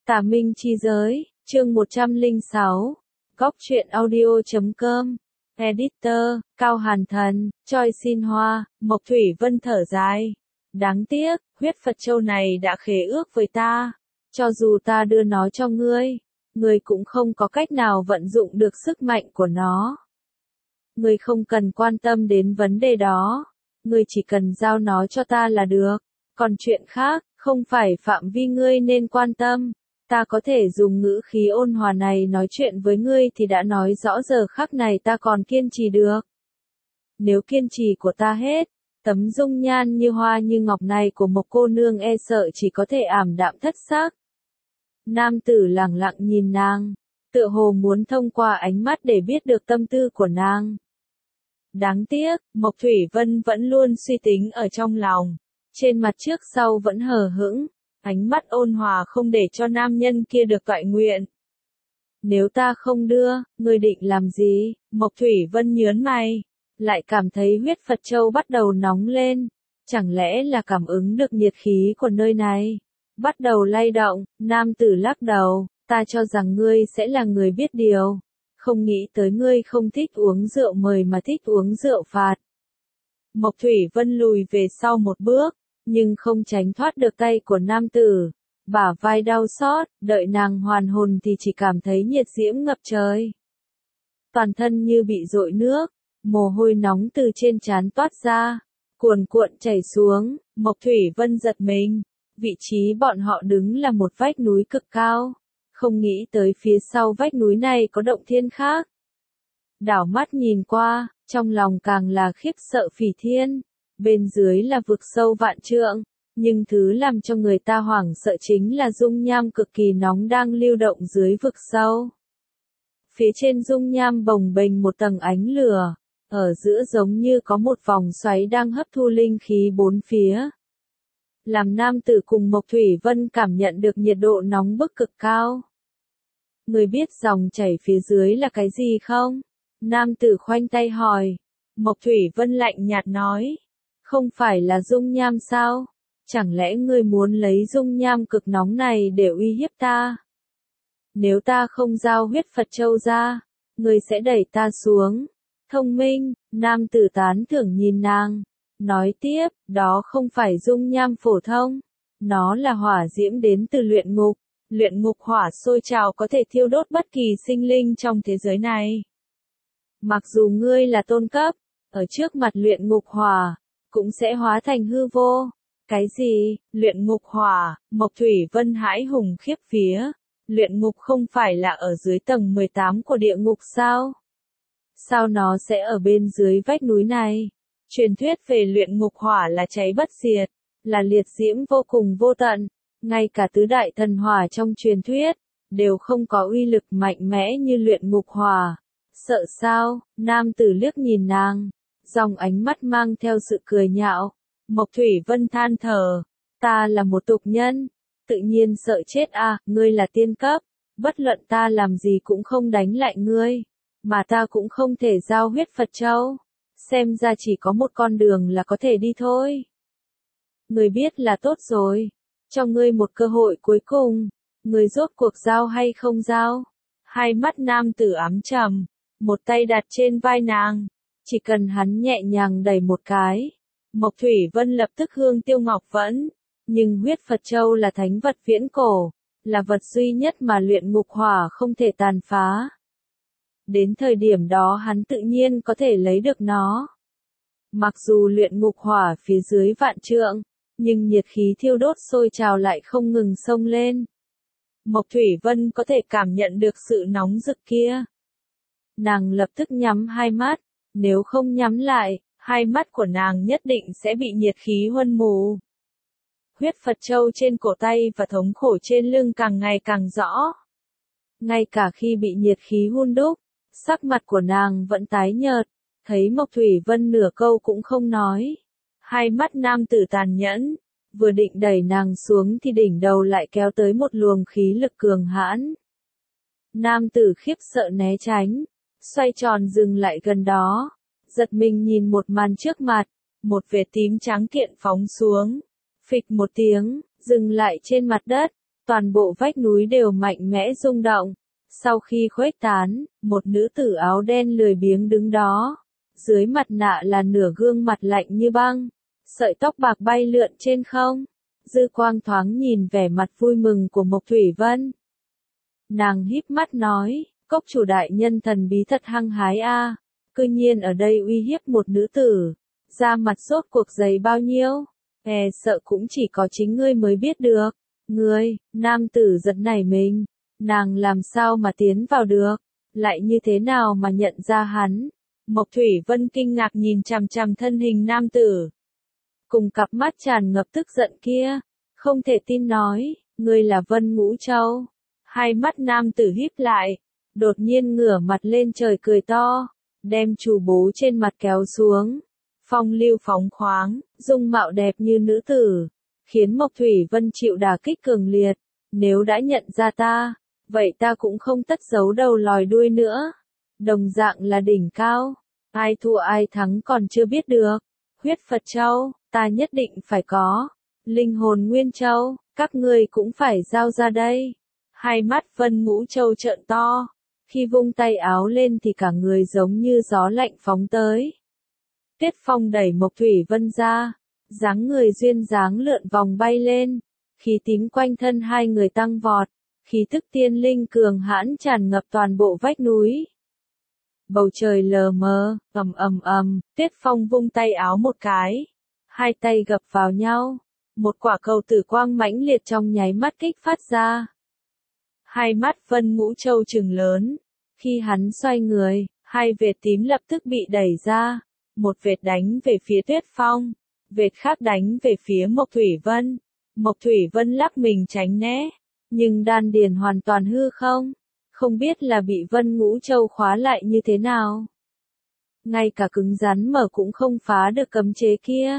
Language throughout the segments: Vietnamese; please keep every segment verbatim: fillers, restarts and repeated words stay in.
Tà Minh chi giới, chương một trăm lẻ sáu, Góc truyện audio chấm com, Editor, Cao Hàn Thần, Choi Xin Hoa, Mộc Thủy Vân thở dài. Đáng tiếc, huyết Phật Châu này đã khế ước với ta. Cho dù ta đưa nó cho ngươi, ngươi cũng không có cách nào vận dụng được sức mạnh của nó. Ngươi không cần quan tâm đến vấn đề đó. Ngươi chỉ cần giao nó cho ta là được. Còn chuyện khác, không phải phạm vi ngươi nên quan tâm. Ta có thể dùng ngữ khí ôn hòa này nói chuyện với ngươi thì đã nói rõ giờ khắc này ta còn kiên trì được. Nếu kiên trì của ta hết, tấm dung nhan như hoa như ngọc này của một cô nương e sợ chỉ có thể ảm đạm thất sắc. Nam tử lẳng lặng nhìn nàng, tựa hồ muốn thông qua ánh mắt để biết được tâm tư của nàng. Đáng tiếc, Mộc Thủy Vân vẫn luôn suy tính ở trong lòng, trên mặt trước sau vẫn hờ hững. Ánh mắt ôn hòa không để cho nam nhân kia được toại nguyện. Nếu ta không đưa, ngươi định làm gì? Mộc Thủy Vân nhớn mày, lại cảm thấy huyết Phật Châu bắt đầu nóng lên. Chẳng lẽ là cảm ứng được nhiệt khí của nơi này? Bắt đầu lay động, nam tử lắc đầu, ta cho rằng ngươi sẽ là người biết điều. Không nghĩ tới ngươi không thích uống rượu mời mà thích uống rượu phạt. Mộc Thủy Vân lùi về sau một bước. Nhưng không tránh thoát được tay của nam tử, bả vai đau xót, đợi nàng hoàn hồn thì chỉ cảm thấy nhiệt diễm ngập trời. Toàn thân như bị dội nước, mồ hôi nóng từ trên trán toát ra, cuồn cuộn chảy xuống, Mộc Thủy Vân giật mình, vị trí bọn họ đứng là một vách núi cực cao, không nghĩ tới phía sau vách núi này có động thiên khác. Đảo mắt nhìn qua, trong lòng càng là khiếp sợ phỉ thiên. Bên dưới là vực sâu vạn trượng, nhưng thứ làm cho người ta hoảng sợ chính là dung nham cực kỳ nóng đang lưu động dưới vực sâu. Phía trên dung nham bồng bềnh một tầng ánh lửa, ở giữa giống như có một vòng xoáy đang hấp thu linh khí bốn phía. Làm nam tử cùng Mộc Thủy Vân cảm nhận được nhiệt độ nóng bức cực cao. Người biết dòng chảy phía dưới là cái gì không? Nam tử khoanh tay hỏi. Mộc Thủy Vân lạnh nhạt nói. Không phải là dung nham sao? Chẳng lẽ ngươi muốn lấy dung nham cực nóng này để uy hiếp ta? Nếu ta không giao huyết Phật Châu ra, ngươi sẽ đẩy ta xuống. Thông minh, nam tử tán thưởng nhìn nàng. Nói tiếp, đó không phải dung nham phổ thông. Nó là hỏa diễm đến từ luyện ngục. Luyện ngục hỏa sôi trào có thể thiêu đốt bất kỳ sinh linh trong thế giới này. Mặc dù ngươi là tôn cấp, ở trước mặt luyện ngục hỏa, cũng sẽ hóa thành hư vô. Cái gì? Luyện ngục hỏa? Mộc Thủy Vân hãi hùng khiếp vía. Luyện ngục không phải là ở dưới tầng mười tám của địa ngục sao? Sao nó sẽ ở bên dưới vách núi này? Truyền thuyết về luyện ngục hỏa là cháy bất diệt, là liệt diễm vô cùng vô tận. Ngay cả tứ đại thần hỏa trong truyền thuyết, đều không có uy lực mạnh mẽ như luyện ngục hỏa. Sợ sao? Nam tử liếc nhìn nàng. Dòng ánh mắt mang theo sự cười nhạo. Mộc Thủy Vân than thở. Ta là một tục nhân. Tự nhiên sợ chết à, ngươi là tiên cấp. Bất luận ta làm gì cũng không đánh lại ngươi. Mà ta cũng không thể giao huyết Phật Châu. Xem ra chỉ có một con đường là có thể đi thôi. Ngươi biết là tốt rồi. Cho ngươi một cơ hội cuối cùng. Ngươi rốt cuộc giao hay không giao? Hai mắt nam tử ám trầm. Một tay đặt trên vai nàng. Chỉ cần hắn nhẹ nhàng đẩy một cái, Mộc Thủy Vân lập tức hương tiêu ngọc vẫn. Nhưng huyết Phật Châu là thánh vật viễn cổ, là vật duy nhất mà luyện ngục hỏa không thể tàn phá. Đến thời điểm đó hắn tự nhiên có thể lấy được nó. Mặc dù luyện ngục hỏa phía dưới vạn trượng, nhưng nhiệt khí thiêu đốt sôi trào lại không ngừng xông lên. Mộc Thủy Vân có thể cảm nhận được sự nóng rực kia. Nàng lập tức nhắm hai mắt. Nếu không nhắm lại, hai mắt của nàng nhất định sẽ bị nhiệt khí huân mù. Huyết Phật Châu trên cổ tay và thống khổ trên lưng càng ngày càng rõ. Ngay cả khi bị nhiệt khí hun đúc, sắc mặt của nàng vẫn tái nhợt, thấy Mộc Thủy Vân nửa câu cũng không nói. Hai mắt nam tử tàn nhẫn, vừa định đẩy nàng xuống thì đỉnh đầu lại kéo tới một luồng khí lực cường hãn. Nam tử khiếp sợ né tránh. Xoay tròn dừng lại gần đó, giật mình nhìn một màn trước mặt, một vệt tím trắng kiện phóng xuống, phịch một tiếng, dừng lại trên mặt đất, toàn bộ vách núi đều mạnh mẽ rung động. Sau khi khuếch tán, một nữ tử áo đen lười biếng đứng đó. Dưới mặt nạ là nửa gương mặt lạnh như băng. Sợi tóc bạc bay lượn trên không. Dư quang thoáng nhìn vẻ mặt vui mừng của Mộc Thủy Vân. Nàng híp mắt nói, cốc chủ đại nhân thần bí thật hăng hái a, à. Cư nhiên ở đây uy hiếp một nữ tử. Da mặt sốt cuộc dày bao nhiêu? E sợ cũng chỉ có chính ngươi mới biết được. Ngươi, nam tử giật nảy mình. Nàng làm sao mà tiến vào được? Lại như thế nào mà nhận ra hắn? Mộc Thủy Vân kinh ngạc nhìn chằm chằm thân hình nam tử. Cùng cặp mắt tràn ngập tức giận kia. Không thể tin nói, ngươi là Vân Ngũ Châu. Hai mắt nam tử híp lại. Đột nhiên ngửa mặt lên trời cười to. Đem chù bố trên mặt kéo xuống. Phong lưu phóng khoáng, dung mạo đẹp như nữ tử. Khiến Mộc Thủy Vân chịu đả kích cường liệt. Nếu đã nhận ra ta, vậy ta cũng không tất giấu đầu lòi đuôi nữa. Đồng dạng là đỉnh cao. Ai thua ai thắng còn chưa biết được. Huyết Phật Châu, ta nhất định phải có. Linh hồn Nguyên Châu, các ngươi cũng phải giao ra đây. Hai mắt Vân Ngũ Châu trợn to. Khi vung tay áo lên thì cả người giống như gió lạnh phóng tới. Tiết Phong đẩy Mộc Thủy Vân ra. Dáng người duyên dáng lượn vòng bay lên. Khí tím quanh thân hai người tăng vọt. Khí tức tiên linh cường hãn tràn ngập toàn bộ vách núi. Bầu trời lờ mờ, ầm ầm ầm, Tiết Phong vung tay áo một cái. Hai tay gập vào nhau. Một quả cầu tử quang mãnh liệt trong nháy mắt kích phát ra. Hai mắt Vân Ngũ Châu trừng lớn. Khi hắn xoay người, hai vệt tím lập tức bị đẩy ra. Một vệt đánh về phía Tiết Phong. Vệt khác đánh về phía Mộc Thủy Vân. Mộc Thủy Vân lắc mình tránh né. Nhưng đan điền hoàn toàn hư không. Không biết là bị Vân Ngũ Châu khóa lại như thế nào. Ngay cả cứng rắn mở cũng không phá được cấm chế kia.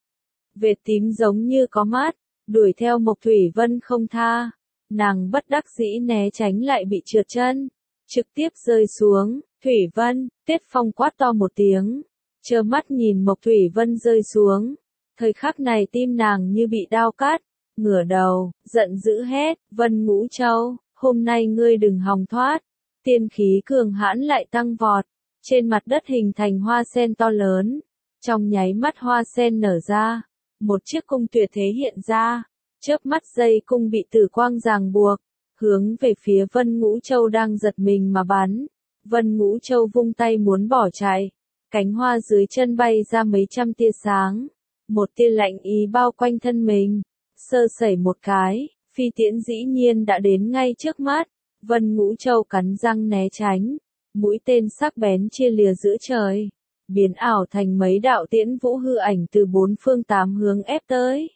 Vệt tím giống như có mắt, đuổi theo Mộc Thủy Vân không tha. Nàng bất đắc dĩ né tránh lại bị trượt chân. Trực tiếp rơi xuống. Thủy Vân, Tiết Phong quát to một tiếng. Trơ mắt nhìn Mộc Thủy Vân rơi xuống. Thời khắc này tim nàng như bị đao cắt. Ngửa đầu, giận dữ hét, Vân Ngũ Châu, hôm nay ngươi đừng hòng thoát. Tiên khí cường hãn lại tăng vọt. Trên mặt đất hình thành hoa sen to lớn. Trong nháy mắt hoa sen nở ra. Một chiếc cung tuyệt thế hiện ra. Chớp mắt dây cung bị tử quang ràng buộc. Hướng về phía Vân Ngũ Châu đang giật mình mà bắn. Vân Ngũ Châu vung tay muốn bỏ chạy. Cánh hoa dưới chân bay ra mấy trăm tia sáng. Một tia lạnh ý bao quanh thân mình. Sơ sẩy một cái, phi tiễn dĩ nhiên đã đến ngay trước mắt. Vân Ngũ Châu cắn răng né tránh. Mũi tên sắc bén chia lìa giữa trời. Biến ảo thành mấy đạo tiễn vũ hư ảnh từ bốn phương tám hướng ép tới.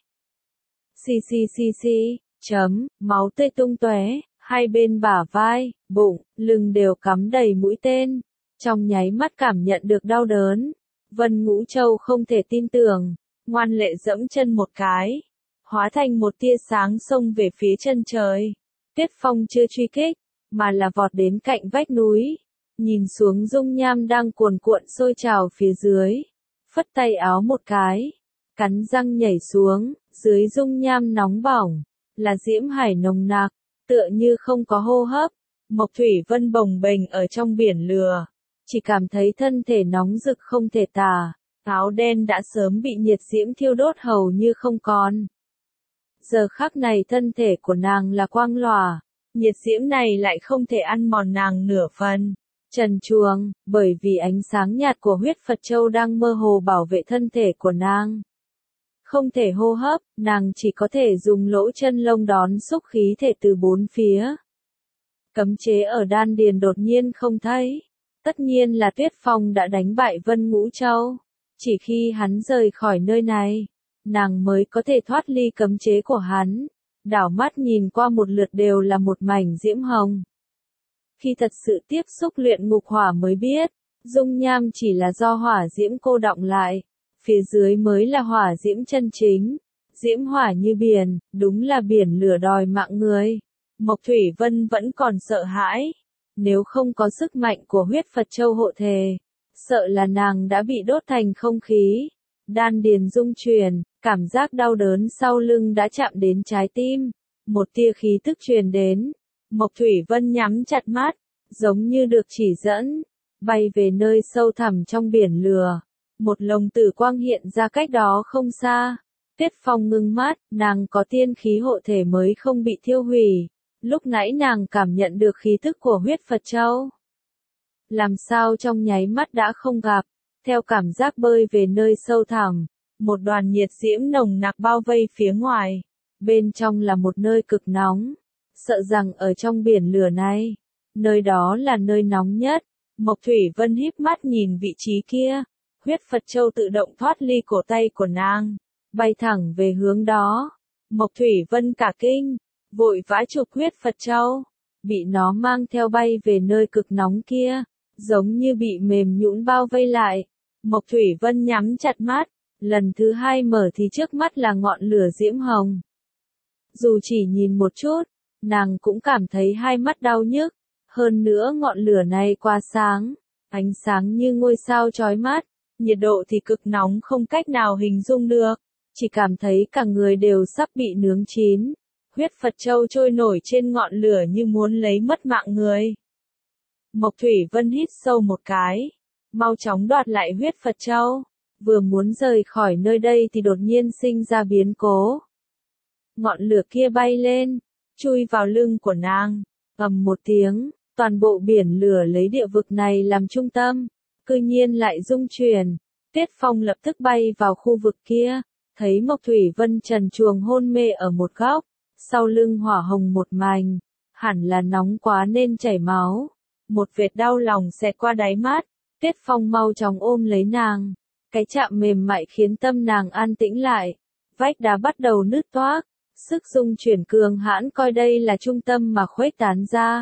Xì xì xì xì, chấm, máu tươi tung tóe, hai bên bả vai, bụng, lưng đều cắm đầy mũi tên. Trong nháy mắt cảm nhận được đau đớn. Vân Ngũ Châu không thể tin tưởng, ngoan lệ dẫm chân một cái. Hóa thành một tia sáng xông về phía chân trời. Tiết Phong chưa truy kích, mà là vọt đến cạnh vách núi. Nhìn xuống dung nham đang cuồn cuộn sôi trào phía dưới. Phất tay áo một cái. Cắn răng nhảy xuống, dưới dung nham nóng bỏng. Là diễm hải nồng nặc, tựa như không có hô hấp. Mộc Thủy Vân bồng bềnh ở trong biển lửa. Chỉ cảm thấy thân thể nóng rực không thể tả. Áo đen đã sớm bị nhiệt diễm thiêu đốt hầu như không còn. Giờ khắc này thân thể của nàng là quang lòa. Nhiệt diễm này lại không thể ăn mòn nàng nửa phần. Trần truồng, bởi vì ánh sáng nhạt của huyết Phật Châu đang mơ hồ bảo vệ thân thể của nàng. Không thể hô hấp, nàng chỉ có thể dùng lỗ chân lông đón xúc khí thể từ bốn phía. Cấm chế ở đan điền đột nhiên không thấy. Tất nhiên là Tuyết Phong đã đánh bại Vân Ngũ Châu. Chỉ khi hắn rời khỏi nơi này, nàng mới có thể thoát ly cấm chế của hắn. Đảo mắt nhìn qua một lượt đều là một mảnh diễm hồng. Khi thật sự tiếp xúc luyện ngục hỏa mới biết, dung nham chỉ là do hỏa diễm cô đọng lại. Phía dưới mới là hỏa diễm chân chính. Diễm hỏa như biển, đúng là biển lửa đòi mạng người. Mộc Thủy Vân vẫn còn sợ hãi. Nếu không có sức mạnh của huyết Phật Châu hộ thể, sợ là nàng đã bị đốt thành không khí. Đan điền rung chuyển, cảm giác đau đớn sau lưng đã chạm đến trái tim. một tia khí tức truyền đến. Mộc Thủy Vân nhắm chặt mắt, giống như được chỉ dẫn, bay về nơi sâu thẳm trong biển lửa. Một lồng tử quang hiện ra cách đó không xa. Tiết Phong ngưng mắt, nàng có tiên khí hộ thể mới không bị thiêu hủy. Lúc nãy nàng cảm nhận được khí tức của huyết Phật Châu. Làm sao trong nháy mắt đã không gặp, theo cảm giác bơi về nơi sâu thẳm, một đoàn nhiệt diễm nồng nặc bao vây phía ngoài. Bên trong là một nơi cực nóng, sợ rằng ở trong biển lửa này, nơi đó là nơi nóng nhất. Mộc Thủy Vân híp mắt nhìn vị trí kia, huyết Phật Châu tự động thoát ly cổ tay của nàng, bay thẳng về hướng đó. Mộc Thủy Vân cả kinh, vội vã chụp huyết Phật Châu, bị nó mang theo bay về nơi cực nóng kia, giống như bị mềm nhũn bao vây lại. Mộc Thủy Vân nhắm chặt mắt, lần thứ hai mở thì trước mắt là ngọn lửa diễm hồng. Dù chỉ nhìn một chút, nàng cũng cảm thấy hai mắt đau nhức, hơn nữa ngọn lửa này quá sáng, ánh sáng như ngôi sao chói mắt, nhiệt độ thì cực nóng không cách nào hình dung được, chỉ cảm thấy cả người đều sắp bị nướng chín. Huyết Phật Châu trôi nổi trên ngọn lửa như muốn lấy mất mạng người. Mộc Thủy Vân hít sâu một cái, mau chóng đoạt lại huyết Phật Châu, vừa muốn rời khỏi nơi đây thì đột nhiên sinh ra biến cố. Ngọn lửa kia bay lên, chui vào lưng của nàng, ầm một tiếng, toàn bộ biển lửa lấy địa vực này làm trung tâm, cư nhiên lại rung chuyển. Tiết Phong lập tức bay vào khu vực kia, thấy Mộc Thủy Vân trần truồng hôn mê ở một góc, sau lưng hỏa hồng một mảnh, hẳn là nóng quá nên chảy máu. Một vệt đau lòng xẹt qua đáy mắt, Tiết Phong mau chóng ôm lấy nàng, cái chạm mềm mại khiến tâm nàng an tĩnh lại. Vách đá bắt đầu nứt toác, sức rung chuyển cường hãn coi đây là trung tâm mà khuếch tán ra.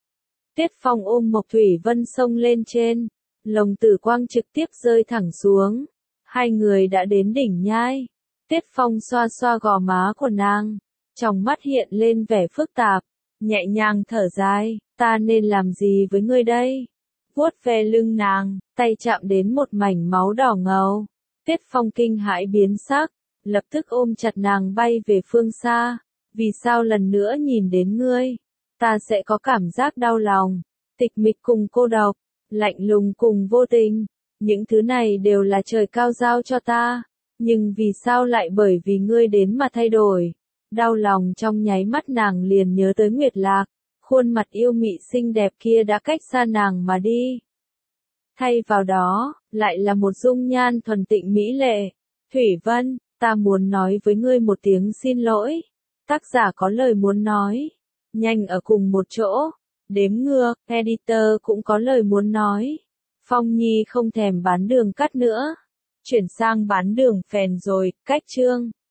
Tiết Phong ôm Mộc Thủy Vân xông lên trên, lồng tử quang trực tiếp rơi thẳng xuống. Hai người đã đến đỉnh nhai. Tiết Phong xoa xoa gò má của nàng, trong mắt hiện lên vẻ phức tạp, nhẹ nhàng thở dài, ta nên làm gì với ngươi đây? Vuốt ve lưng nàng, tay chạm đến một mảnh máu đỏ ngầu. Tiết Phong kinh hãi biến sắc, lập tức ôm chặt nàng bay về phương xa. Vì sao lần nữa nhìn đến ngươi, ta sẽ có cảm giác đau lòng, tịch mịch cùng cô độc, lạnh lùng cùng vô tình. Những thứ này đều là trời cao giao cho ta, nhưng vì sao lại bởi vì ngươi đến mà thay đổi? Đau lòng trong nháy mắt nàng liền nhớ tới Nguyệt Lạc, khuôn mặt yêu mị xinh đẹp kia đã cách xa nàng mà đi. Thay vào đó, lại là một dung nhan thuần tịnh mỹ lệ. Thủy Vân, ta muốn nói với ngươi một tiếng xin lỗi. Tác giả có lời muốn nói. Nhanh ở cùng một chỗ. Đếm ngược, editor cũng có lời muốn nói. Phong Nhi không thèm bán đường cắt nữa. Chuyển sang bán đường phèn rồi, cách chương.